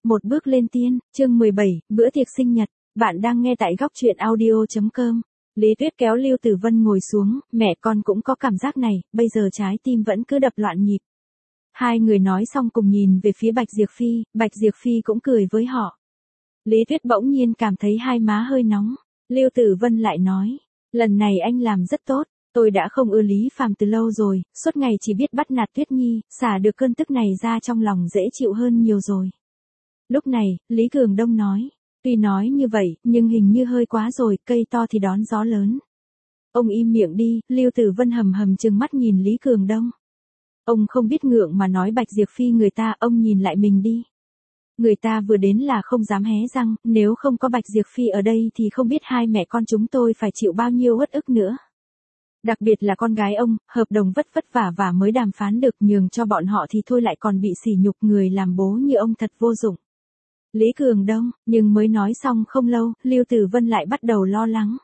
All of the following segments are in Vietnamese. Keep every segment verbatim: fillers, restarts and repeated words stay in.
Một bước lên tiên, chương mười bảy, bữa tiệc sinh nhật. Bạn đang nghe tại góc truyện audio chấm com. Lý Tuyết kéo Lưu Tử Vân ngồi xuống, mẹ con cũng có cảm giác này, bây giờ trái tim vẫn cứ đập loạn nhịp. Hai người nói xong cùng nhìn về phía Bạch Diệp Phi, Bạch Diệp Phi cũng cười với họ. Lý Tuyết bỗng nhiên cảm thấy hai má hơi nóng. Lưu Tử Vân lại nói, lần này anh làm rất tốt, tôi đã không ưa Lý Phàm từ lâu rồi, suốt ngày chỉ biết bắt nạt Tuyết Nhi, xả được cơn tức này ra trong lòng dễ chịu hơn nhiều rồi. Lúc này, Lý Cường Đông nói, tuy nói như vậy, nhưng hình như hơi quá rồi, cây to thì đón gió lớn. Ông im miệng đi, Lưu Tử Vân hầm hầm trừng mắt nhìn Lý Cường Đông. Ông không biết ngượng mà nói Bạch Diệp Phi người ta, ông nhìn lại mình đi. Người ta vừa đến là không dám hé răng, nếu không có Bạch Diệp Phi ở đây thì không biết hai mẹ con chúng tôi phải chịu bao nhiêu uất ức nữa. Đặc biệt là con gái ông, hợp đồng vất vất vả và mới đàm phán được nhường cho bọn họ thì thôi lại còn bị sỉ nhục, người làm bố như ông thật vô dụng. Lý Cường Đông, nhưng mới nói xong không lâu, Lưu Tử Vân lại bắt đầu lo lắng.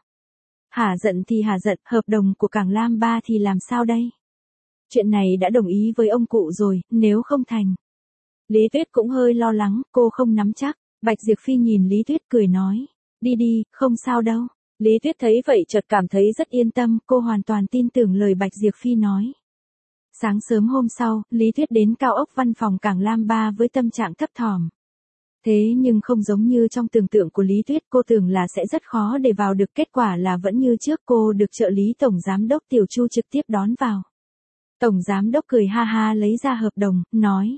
Hả giận thì hả giận, hợp đồng của Cảng Lam Ba thì làm sao đây? Chuyện này đã đồng ý với ông cụ rồi, nếu không thành. Lý Tuyết cũng hơi lo lắng, cô không nắm chắc. Bạch Diệp Phi nhìn Lý Tuyết cười nói, đi đi, không sao đâu. Lý Tuyết thấy vậy chợt cảm thấy rất yên tâm, cô hoàn toàn tin tưởng lời Bạch Diệp Phi nói. Sáng sớm hôm sau, Lý Tuyết đến cao ốc văn phòng Cảng Lam Ba với tâm trạng thấp thỏm. Thế nhưng không giống như trong tưởng tượng của Lý Tuyết, cô tưởng là sẽ rất khó để vào được, kết quả là vẫn như trước, cô được trợ lý Tổng Giám đốc Tiểu Chu trực tiếp đón vào. Tổng Giám đốc cười ha ha lấy ra hợp đồng, nói.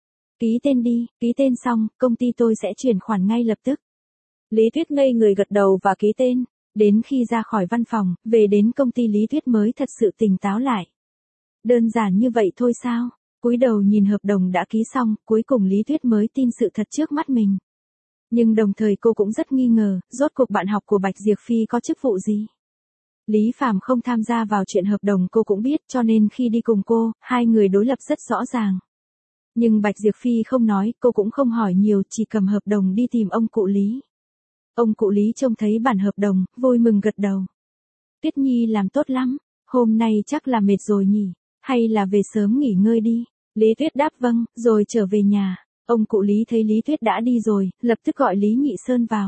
Ký tên đi, ký tên xong, công ty tôi sẽ chuyển khoản ngay lập tức. Lý Tuyết ngây người gật đầu và ký tên. Đến khi ra khỏi văn phòng, về đến công ty Lý Tuyết mới thật sự tỉnh táo lại. Đơn giản như vậy thôi sao? Cúi đầu nhìn hợp đồng đã ký xong, cuối cùng Lý Tuyết mới tin sự thật trước mắt mình. Nhưng đồng thời cô cũng rất nghi ngờ, rốt cuộc bạn học của Bạch Diệp Phi có chức vụ gì? Lý Phàm không tham gia vào chuyện hợp đồng cô cũng biết, cho nên khi đi cùng cô, hai người đối lập rất rõ ràng. Nhưng Bạch Diệp Phi không nói, cô cũng không hỏi nhiều, chỉ cầm hợp đồng đi tìm ông cụ Lý. Ông cụ Lý trông thấy bản hợp đồng, vui mừng gật đầu. Tuyết Nhi làm tốt lắm, hôm nay chắc là mệt rồi nhỉ, hay là về sớm nghỉ ngơi đi. Lý Tuyết đáp vâng, rồi trở về nhà. Ông cụ Lý thấy Lý Tuyết đã đi rồi, lập tức gọi Lý Nhị Sơn vào.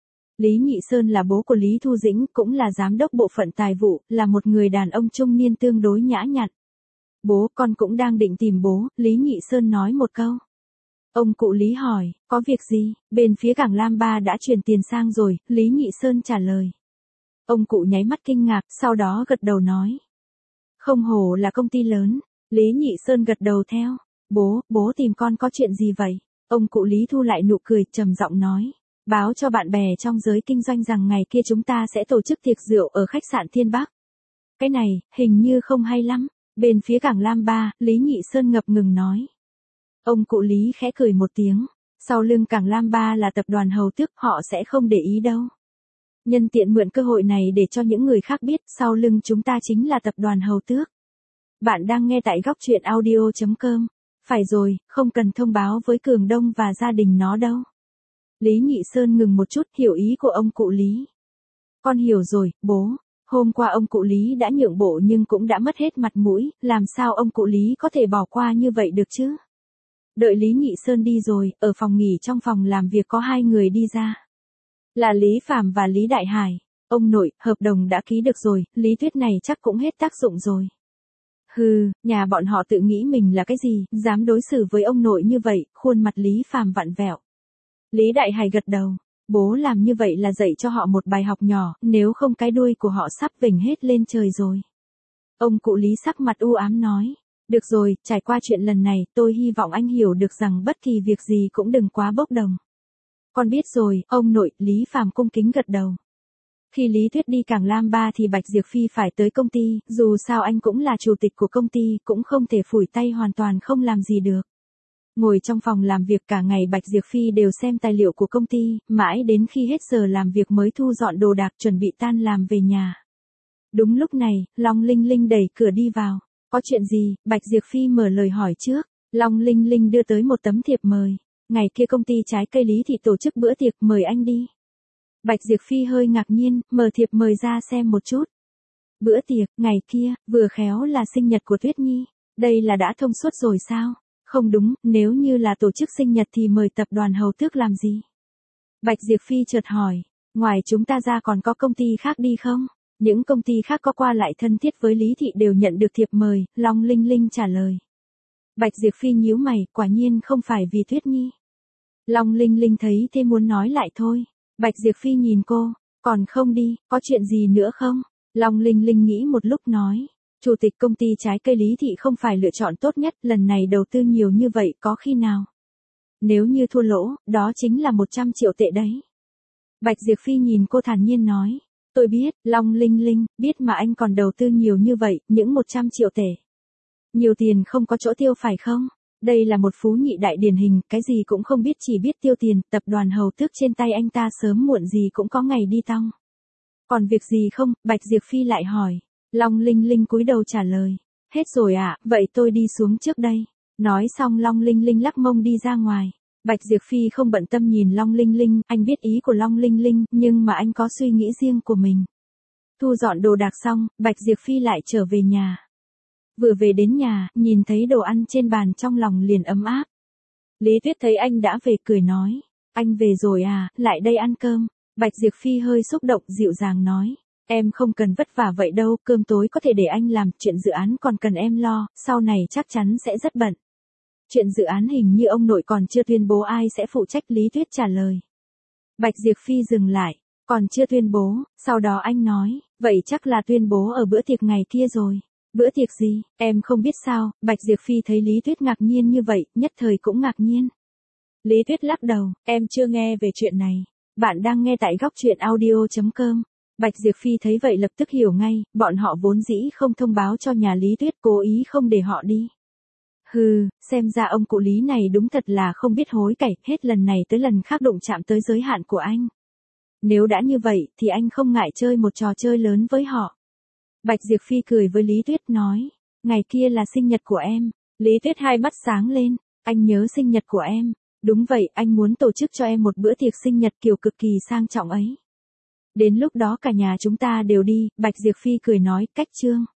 Lý Nhị Sơn là bố của Lý Thu Dĩnh, cũng là giám đốc bộ phận tài vụ, là một người đàn ông trung niên tương đối nhã nhặn. Bố, con cũng đang định tìm bố, Lý Nhị Sơn nói một câu. Ông cụ Lý hỏi, có việc gì? Bên phía Cảng Lam Ba đã chuyển tiền sang rồi, Lý Nhị Sơn trả lời. Ông cụ nháy mắt kinh ngạc, sau đó gật đầu nói. Không hổ là công ty lớn. Lý Nhị Sơn gật đầu theo. Bố, bố tìm con có chuyện gì vậy? Ông cụ Lý thu lại nụ cười, trầm giọng nói. Báo cho bạn bè trong giới kinh doanh rằng ngày kia chúng ta sẽ tổ chức tiệc rượu ở khách sạn Thiên Bắc. Cái này, hình như không hay lắm. Bên phía Cảng Lam Ba, Lý Nhị Sơn ngập ngừng nói. Ông cụ Lý khẽ cười một tiếng. Sau lưng Cảng Lam Ba là tập đoàn Hầu Tước, họ sẽ không để ý đâu. Nhân tiện mượn cơ hội này để cho những người khác biết, sau lưng chúng ta chính là tập đoàn Hầu Tước. Bạn đang nghe tại góc truyện audio chấm com. Phải rồi, không cần thông báo với Cường Đông và gia đình nó đâu. Lý Nhị Sơn ngừng một chút, hiểu ý của ông cụ Lý. Con hiểu rồi, bố. Hôm qua ông cụ Lý đã nhượng bộ nhưng cũng đã mất hết mặt mũi, làm sao ông cụ Lý có thể bỏ qua như vậy được chứ? Đợi Lý Nhị Sơn đi rồi, ở phòng nghỉ trong phòng làm việc có hai người đi ra. Là Lý Phàm và Lý Đại Hải. Ông nội, hợp đồng đã ký được rồi, Lý Tuyết này chắc cũng hết tác dụng rồi. Hừ, nhà bọn họ tự nghĩ mình là cái gì, dám đối xử với ông nội như vậy, khuôn mặt Lý Phàm vặn vẹo. Lý Đại Hải gật đầu. Bố làm như vậy là dạy cho họ một bài học nhỏ, nếu không cái đuôi của họ sắp vểnh hết lên trời rồi. Ông cụ Lý sắc mặt u ám nói. Được rồi, trải qua chuyện lần này, tôi hy vọng anh hiểu được rằng bất kỳ việc gì cũng đừng quá bốc đồng. Con biết rồi, ông nội, Lý Phàm cung kính gật đầu. Khi Lý Tuyết đi Cảng Lam Ba thì Bạch Diệp Phi phải tới công ty, dù sao anh cũng là chủ tịch của công ty, cũng không thể phủi tay hoàn toàn không làm gì được. Ngồi trong phòng làm việc cả ngày Bạch Diệp Phi đều xem tài liệu của công ty, mãi đến khi hết giờ làm việc mới thu dọn đồ đạc chuẩn bị tan làm về nhà. Đúng lúc này, Long Linh Linh đẩy cửa đi vào. Có chuyện gì? Bạch Diệp Phi mở lời hỏi trước. Long Linh Linh đưa tới một tấm thiệp mời. Ngày kia công ty trái cây Lý Thị tổ chức bữa tiệc, mời anh đi. Bạch Diệp Phi hơi ngạc nhiên, mở thiệp mời ra xem một chút. Bữa tiệc, ngày kia, vừa khéo là sinh nhật của Tuyết Nhi. Đây là đã thông suốt rồi sao? Không đúng, nếu như là tổ chức sinh nhật thì mời tập đoàn Hầu Tước làm gì? Bạch Diệp Phi chợt hỏi, ngoài chúng ta ra còn có công ty khác đi không? Những công ty khác có qua lại thân thiết với Lý Thị đều nhận được thiệp mời, Long Linh Linh trả lời. Bạch Diệp Phi nhíu mày, quả nhiên không phải vì Tuyết Nhi. Long Linh Linh thấy thế muốn nói lại thôi. Bạch Diệp Phi nhìn cô, còn không đi, có chuyện gì nữa không? Long Linh Linh nghĩ một lúc nói, chủ tịch công ty trái cây Lý Thị không phải lựa chọn tốt nhất, lần này đầu tư nhiều như vậy có khi nào? Nếu như thua lỗ, đó chính là một trăm triệu tệ đấy. Bạch Diệp Phi nhìn cô thản nhiên nói, tôi biết, Long Linh Linh, biết mà anh còn đầu tư nhiều như vậy, những một trăm triệu tệ. Nhiều tiền không có chỗ tiêu phải không? Đây là một phú nhị đại điển hình, cái gì cũng không biết chỉ biết tiêu tiền, tập đoàn Hầu Tước trên tay anh ta sớm muộn gì cũng có ngày đi tong. Còn việc gì không? Bạch Diệp Phi lại hỏi. Long Linh Linh cúi đầu trả lời. Hết rồi ạ, à, vậy tôi đi xuống trước đây. Nói xong Long Linh Linh lắc mông đi ra ngoài. Bạch Diệp Phi không bận tâm nhìn Long Linh Linh, anh biết ý của Long Linh Linh, nhưng mà anh có suy nghĩ riêng của mình. Thu dọn đồ đạc xong, Bạch Diệp Phi lại trở về nhà. Vừa về đến nhà, nhìn thấy đồ ăn trên bàn trong lòng liền ấm áp. Lý Tuyết thấy anh đã về cười nói, anh về rồi à, lại đây ăn cơm. Bạch Diệp Phi hơi xúc động dịu dàng nói, em không cần vất vả vậy đâu, cơm tối có thể để anh làm, chuyện dự án còn cần em lo, sau này chắc chắn sẽ rất bận. Chuyện dự án hình như ông nội còn chưa tuyên bố ai sẽ phụ trách, Lý Tuyết trả lời. Bạch Diệp Phi dừng lại, còn chưa tuyên bố, sau đó anh nói, vậy chắc là tuyên bố ở bữa tiệc ngày kia rồi. Bữa tiệc gì, em không biết sao? Bạch Diệp Phi thấy Lý Tuyết ngạc nhiên như vậy, nhất thời cũng ngạc nhiên. Lý Tuyết lắc đầu, em chưa nghe về chuyện này. Bạn đang nghe tại góc truyện audio chấm com. Bạch Diệp Phi thấy vậy lập tức hiểu ngay, bọn họ vốn dĩ không thông báo cho nhà Lý Tuyết, cố ý không để họ đi. Hừ, xem ra ông cụ Lý này đúng thật là không biết hối cải, hết lần này tới lần khác đụng chạm tới giới hạn của anh. Nếu đã như vậy, thì anh không ngại chơi một trò chơi lớn với họ. Bạch Diệp Phi cười với Lý Tuyết nói, ngày kia là sinh nhật của em. Lý Tuyết hai mắt sáng lên, anh nhớ sinh nhật của em. Đúng vậy, anh muốn tổ chức cho em một bữa tiệc sinh nhật kiểu cực kỳ sang trọng ấy. Đến lúc đó cả nhà chúng ta đều đi, Bạch Diệp Phi cười nói, cách chương.